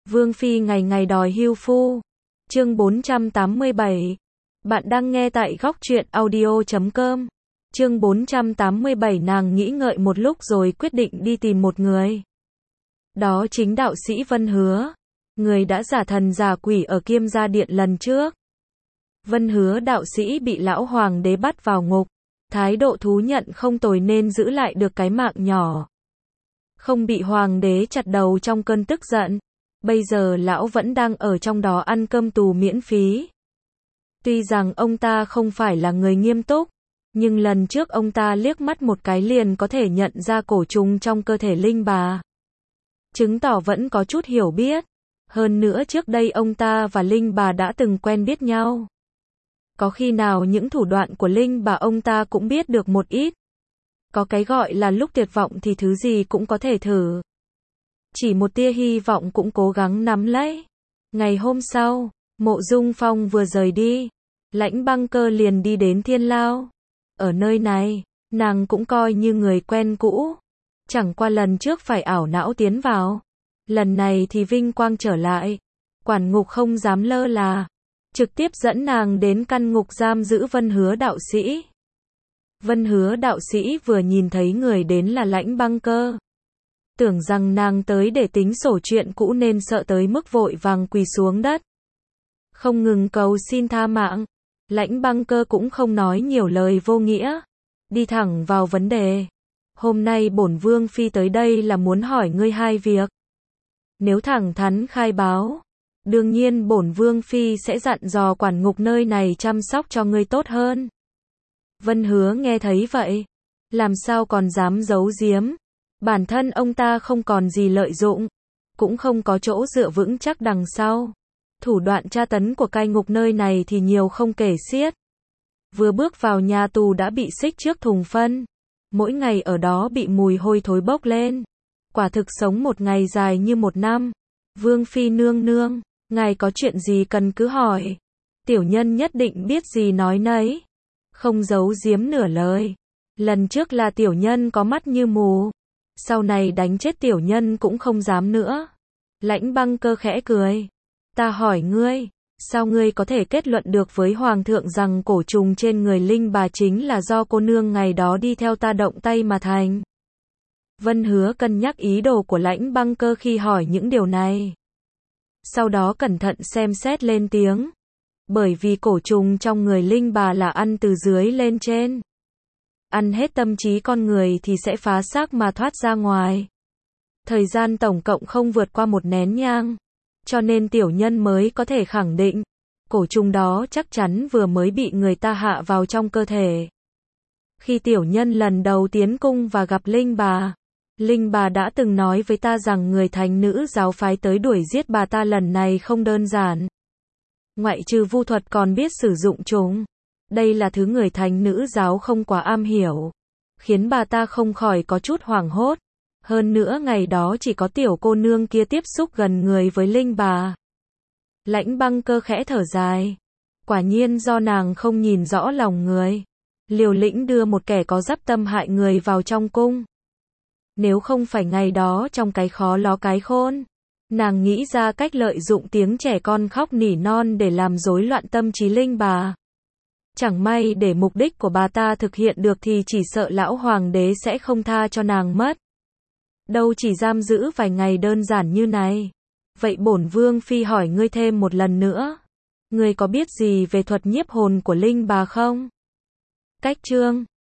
Vương Phi ngày ngày đòi hưu phu. Chương 487. Bạn đang nghe tại góc truyện audio.com. Chương 487 nàng nghĩ ngợi một lúc rồi quyết định đi tìm một người. Đó chính đạo sĩ Vân Hứa. Người đã giả thần giả quỷ ở Kiêm Gia Điện lần trước. Vân Hứa đạo sĩ bị lão hoàng đế bắt vào ngục. Thái độ thú nhận không tồi nên giữ lại được cái mạng nhỏ. Không bị hoàng đế chặt đầu trong cơn tức giận. Bây giờ lão vẫn đang ở trong đó ăn cơm tù miễn phí. Tuy rằng ông ta không phải là người nghiêm túc, nhưng lần trước ông ta liếc mắt một cái liền có thể nhận ra cổ trùng trong cơ thể linh bà. Chứng tỏ vẫn có chút hiểu biết. Hơn nữa trước đây ông ta và linh bà đã từng quen biết nhau. Có khi nào những thủ đoạn của linh bà ông ta cũng biết được một ít. Có cái gọi là lúc tuyệt vọng thì thứ gì cũng có thể thử. Chỉ một tia hy vọng cũng cố gắng nắm lấy. Ngày hôm sau, Mộ Dung Phong vừa rời đi, Lãnh Băng Cơ liền đi đến Thiên Lao. Ở nơi này, nàng cũng coi như người quen cũ. Chẳng qua lần trước phải ảo não tiến vào. Lần này thì vinh quang trở lại. Quản ngục không dám lơ là. Trực tiếp dẫn nàng đến căn ngục giam giữ Vân Hứa đạo sĩ. Vân Hứa đạo sĩ vừa nhìn thấy người đến là Lãnh Băng Cơ. Tưởng rằng nàng tới để tính sổ chuyện cũ nên sợ tới mức vội vàng quỳ xuống đất. Không ngừng cầu xin tha mạng. Lãnh Băng Cơ cũng không nói nhiều lời vô nghĩa. Đi thẳng vào vấn đề. Hôm nay bổn vương phi tới đây là muốn hỏi ngươi hai việc. Nếu thẳng thắn khai báo, đương nhiên bổn vương phi sẽ dặn dò quản ngục nơi này chăm sóc cho ngươi tốt hơn. Vân Hứa nghe thấy vậy, làm sao còn dám giấu giếm. Bản thân ông ta không còn gì lợi dụng, cũng không có chỗ dựa vững chắc đằng sau. Thủ đoạn tra tấn của cai ngục nơi này thì nhiều không kể xiết. Vừa bước vào nhà tù đã bị xích trước thùng phân. Mỗi ngày ở đó bị mùi hôi thối bốc lên. Quả thực sống một ngày dài như một năm. Vương phi nương nương, ngài có chuyện gì cần cứ hỏi. Tiểu nhân nhất định biết gì nói nấy. Không giấu giếm nửa lời. Lần trước là tiểu nhân có mắt như mù. Sau này đánh chết tiểu nhân cũng không dám nữa. Lãnh Băng Cơ khẽ cười. Ta hỏi ngươi, sao ngươi có thể kết luận được với hoàng thượng rằng cổ trùng trên người linh bà chính là do cô nương ngày đó đi theo ta động tay mà thành? Vân Hứa cân nhắc ý đồ của Lãnh Băng Cơ khi hỏi những điều này. Sau đó cẩn thận xem xét lên tiếng. Bởi vì cổ trùng trong người linh bà là ăn từ dưới lên trên. Ăn hết tâm trí con người thì sẽ phá xác mà thoát ra ngoài. Thời gian tổng cộng không vượt qua một nén nhang. Cho nên tiểu nhân mới có thể khẳng định, cổ trùng đó chắc chắn vừa mới bị người ta hạ vào trong cơ thể. Khi tiểu nhân lần đầu tiến cung và gặp linh bà đã từng nói với ta rằng người Thánh nữ giáo phái tới đuổi giết bà ta lần này không đơn giản. Ngoại trừ vu thuật còn biết sử dụng chúng. Đây là thứ người Thánh nữ giáo không quá am hiểu, khiến bà ta không khỏi có chút hoảng hốt. Hơn nữa ngày đó chỉ có tiểu cô nương kia tiếp xúc gần người với linh bà. Lãnh Băng Cơ khẽ thở dài. Quả nhiên do nàng không nhìn rõ lòng người. Liều lĩnh đưa một kẻ có dắp tâm hại người vào trong cung. Nếu không phải ngày đó trong cái khó ló cái khôn, nàng nghĩ ra cách lợi dụng tiếng trẻ con khóc nỉ non để làm rối loạn tâm trí linh bà. Chẳng may để mục đích của bà ta thực hiện được thì chỉ sợ lão hoàng đế sẽ không tha cho nàng mất. Đâu chỉ giam giữ vài ngày đơn giản như này. Vậy bổn vương phi hỏi ngươi thêm một lần nữa. Ngươi có biết gì về thuật nhiếp hồn của linh bà không? Cách chương